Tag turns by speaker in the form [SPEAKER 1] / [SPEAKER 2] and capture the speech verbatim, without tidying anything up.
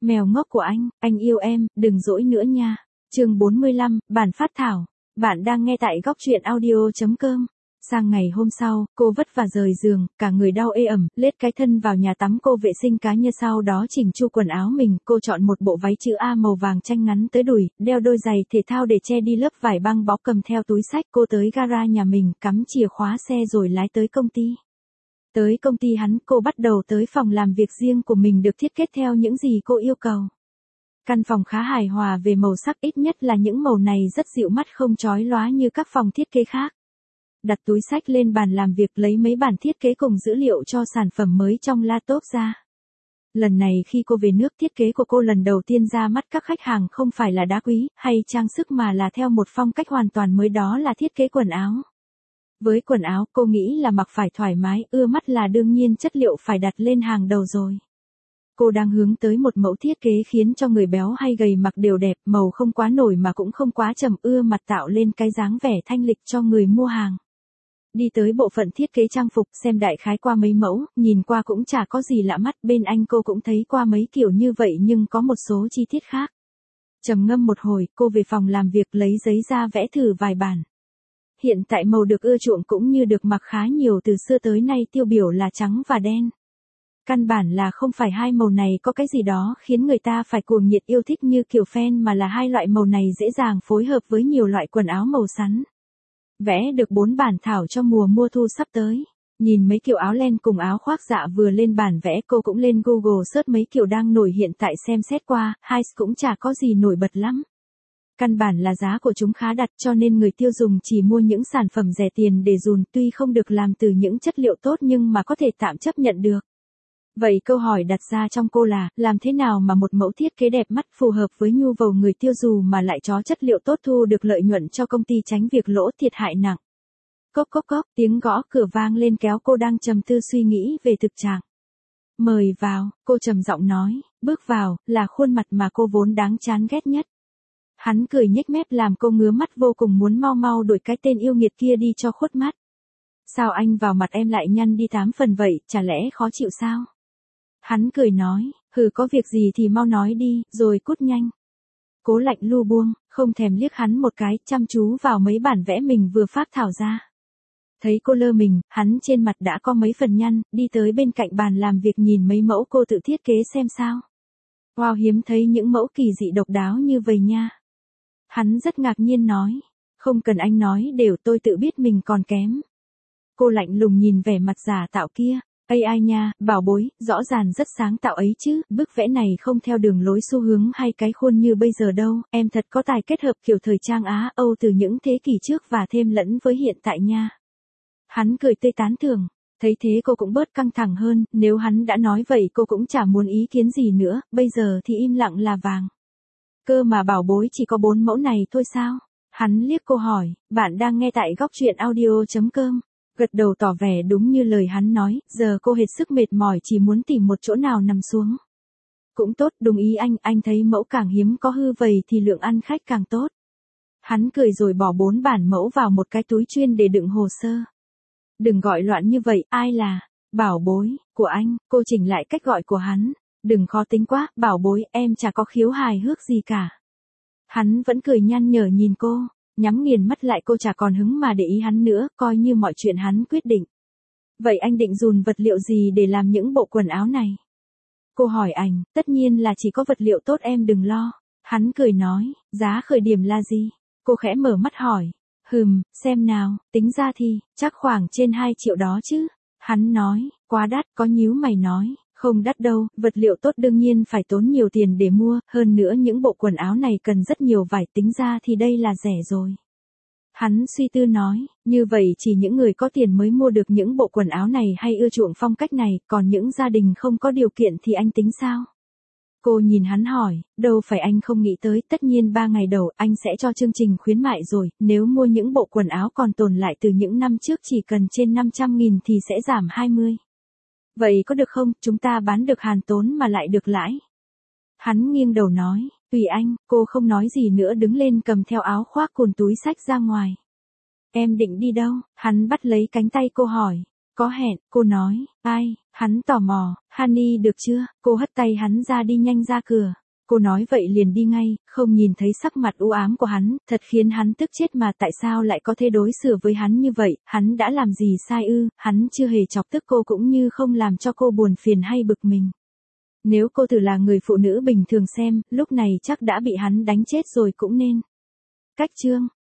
[SPEAKER 1] Mèo ngốc của anh, anh yêu em, đừng dỗi nữa nha. Chương bốn mươi lăm, bản phát thảo. Bạn đang nghe tại góc truyện audio chấm com. Sang ngày hôm sau, cô vất vả rời giường, cả người đau ê ẩm, lết cái thân vào nhà tắm cô vệ sinh cá nhân, sau đó chỉnh chu quần áo mình. Cô chọn một bộ váy chữ A màu vàng chanh ngắn tới đùi, đeo đôi giày thể thao để che đi lớp vải băng bó, cầm theo túi xách. Cô tới gara nhà mình, cắm chìa khóa xe rồi lái tới công ty. Tới công ty hắn, cô bắt đầu tới phòng làm việc riêng của mình được thiết kế theo những gì cô yêu cầu. Căn phòng khá hài hòa về màu sắc, ít nhất là những màu này rất dịu mắt, không chói lóa như các phòng thiết kế khác. Đặt túi xách lên bàn làm việc, lấy mấy bản thiết kế cùng dữ liệu cho sản phẩm mới trong laptop ra. Lần này khi cô về nước, thiết kế của cô lần đầu tiên ra mắt các khách hàng không phải là đá quý hay trang sức mà là theo một phong cách hoàn toàn mới, đó là thiết kế quần áo. Với quần áo, cô nghĩ là mặc phải thoải mái, ưa mắt là đương nhiên, chất liệu phải đặt lên hàng đầu rồi. Cô đang hướng tới một mẫu thiết kế khiến cho người béo hay gầy mặc đều đẹp, màu không quá nổi mà cũng không quá trầm, ưa mặt, tạo lên cái dáng vẻ thanh lịch cho người mua hàng. Đi tới bộ phận thiết kế trang phục, xem đại khái qua mấy mẫu, nhìn qua cũng chả có gì lạ mắt, bên anh cô cũng thấy qua mấy kiểu như vậy nhưng có một số chi tiết khác. Trầm ngâm một hồi, cô về phòng làm việc lấy giấy ra vẽ thử vài bản. Hiện tại màu được ưa chuộng cũng như được mặc khá nhiều từ xưa tới nay tiêu biểu là trắng và đen. Căn bản là không phải hai màu này có cái gì đó khiến người ta phải cuồng nhiệt yêu thích như kiểu fan, mà là hai loại màu này dễ dàng phối hợp với nhiều loại quần áo màu sắn. Vẽ được bốn bản thảo cho mùa mùa thu sắp tới. Nhìn mấy kiểu áo len cùng áo khoác dạ vừa lên bản vẽ, cô cũng lên Google search mấy kiểu đang nổi hiện tại xem xét qua, hai cũng chả có gì nổi bật lắm. Căn bản là giá của chúng khá đắt, cho nên người tiêu dùng chỉ mua những sản phẩm rẻ tiền để dùn, tuy không được làm từ những chất liệu tốt nhưng mà có thể tạm chấp nhận được. Vậy câu hỏi đặt ra trong cô là, làm thế nào mà một mẫu thiết kế đẹp mắt phù hợp với nhu cầu người tiêu dùng mà lại có chất liệu tốt, thu được lợi nhuận cho công ty, tránh việc lỗ thiệt hại nặng. Cốc cốc cốc, tiếng gõ cửa vang lên kéo cô đang trầm tư suy nghĩ về thực trạng. Mời vào, cô trầm giọng nói, bước vào, là khuôn mặt mà cô vốn đáng chán ghét nhất. Hắn cười nhếch mép làm cô ngứa mắt vô cùng, muốn mau mau đuổi cái tên yêu nghiệt kia đi cho khuất mắt. Sao anh vào mặt em lại nhăn đi tám phần vậy, chả lẽ khó chịu sao? Hắn cười nói, hừ, có việc gì thì mau nói đi, rồi cút nhanh. Cố lạnh lu buông, không thèm liếc hắn một cái, chăm chú vào mấy bản vẽ mình vừa phác thảo ra. Thấy cô lơ mình, hắn trên mặt đã có mấy phần nhăn, đi tới bên cạnh bàn làm việc nhìn mấy mẫu cô tự thiết kế xem sao. Wow, hiếm thấy những mẫu kỳ dị độc đáo như vậy nha. Hắn rất ngạc nhiên nói, không cần anh nói đều, tôi tự biết mình còn kém. Cô lạnh lùng nhìn vẻ mặt giả tạo kia, a i nha, bảo bối, rõ ràng rất sáng tạo ấy chứ, bức vẽ này không theo đường lối xu hướng hay cái khuôn như bây giờ đâu, em thật có tài kết hợp kiểu thời trang Á Âu từ những thế kỷ trước và thêm lẫn với hiện tại nha. Hắn cười tươi tán thưởng, thấy thế cô cũng bớt căng thẳng hơn, nếu hắn đã nói vậy cô cũng chả muốn ý kiến gì nữa, bây giờ thì im lặng là vàng. Cơ mà bảo bối chỉ có bốn mẫu này thôi sao? Hắn liếc cô hỏi, bạn đang nghe tại góc truyện audio chấm com. Gật đầu tỏ vẻ đúng như lời hắn nói, giờ cô hết sức mệt mỏi chỉ muốn tìm một chỗ nào nằm xuống. Cũng tốt, đúng ý anh, anh thấy mẫu càng hiếm có hư vầy thì lượng ăn khách càng tốt. Hắn cười rồi bỏ bốn bản mẫu vào một cái túi chuyên để đựng hồ sơ. Đừng gọi loạn như vậy, ai là bảo bối của anh? Cô chỉnh lại cách gọi của hắn. Đừng khó tính quá, bảo bối, em chả có khiếu hài hước gì cả. Hắn vẫn cười nhăn nhở nhìn cô, nhắm nghiền mắt lại, cô chả còn hứng mà để ý hắn nữa, coi như mọi chuyện hắn quyết định. Vậy anh định dùn vật liệu gì để làm những bộ quần áo này? Cô hỏi anh, tất nhiên là chỉ có vật liệu tốt, em đừng lo. Hắn cười nói, giá khởi điểm là gì? Cô khẽ mở mắt hỏi, hừm, xem nào, tính ra thì, chắc khoảng trên hai triệu đó chứ. Hắn nói, quá đắt, có nhíu mày nói. Không đắt đâu, vật liệu tốt đương nhiên phải tốn nhiều tiền để mua, hơn nữa những bộ quần áo này cần rất nhiều vải, tính ra thì đây là rẻ rồi. Hắn suy tư nói, như vậy chỉ những người có tiền mới mua được những bộ quần áo này hay ưa chuộng phong cách này, còn những gia đình không có điều kiện thì anh tính sao? Cô nhìn hắn hỏi, đâu phải anh không nghĩ tới, tất nhiên ba ngày đầu anh sẽ cho chương trình khuyến mại rồi, nếu mua những bộ quần áo còn tồn lại từ những năm trước chỉ cần trên năm trăm nghìn thì sẽ giảm hai mươi. Vậy có được không, chúng ta bán được hàn tốn mà lại được lãi. Hắn nghiêng đầu nói, tùy anh, cô không nói gì nữa đứng lên cầm theo áo khoác cùng túi xách ra ngoài. Em định đi đâu? Hắn bắt lấy cánh tay cô hỏi, có hẹn, cô nói, ai, Hắn tò mò, Honey được chưa? Cô hất tay hắn ra đi nhanh ra cửa. Cô nói vậy liền đi ngay, không nhìn thấy sắc mặt u ám của hắn, thật khiến hắn tức chết mà tại sao lại có thể đối xử với hắn như vậy, hắn đã làm gì sai ư, hắn chưa hề chọc tức cô cũng như không làm cho cô buồn phiền hay bực mình. Nếu cô thử là người phụ nữ bình thường xem, lúc này chắc đã bị hắn đánh chết rồi cũng nên. Cách chương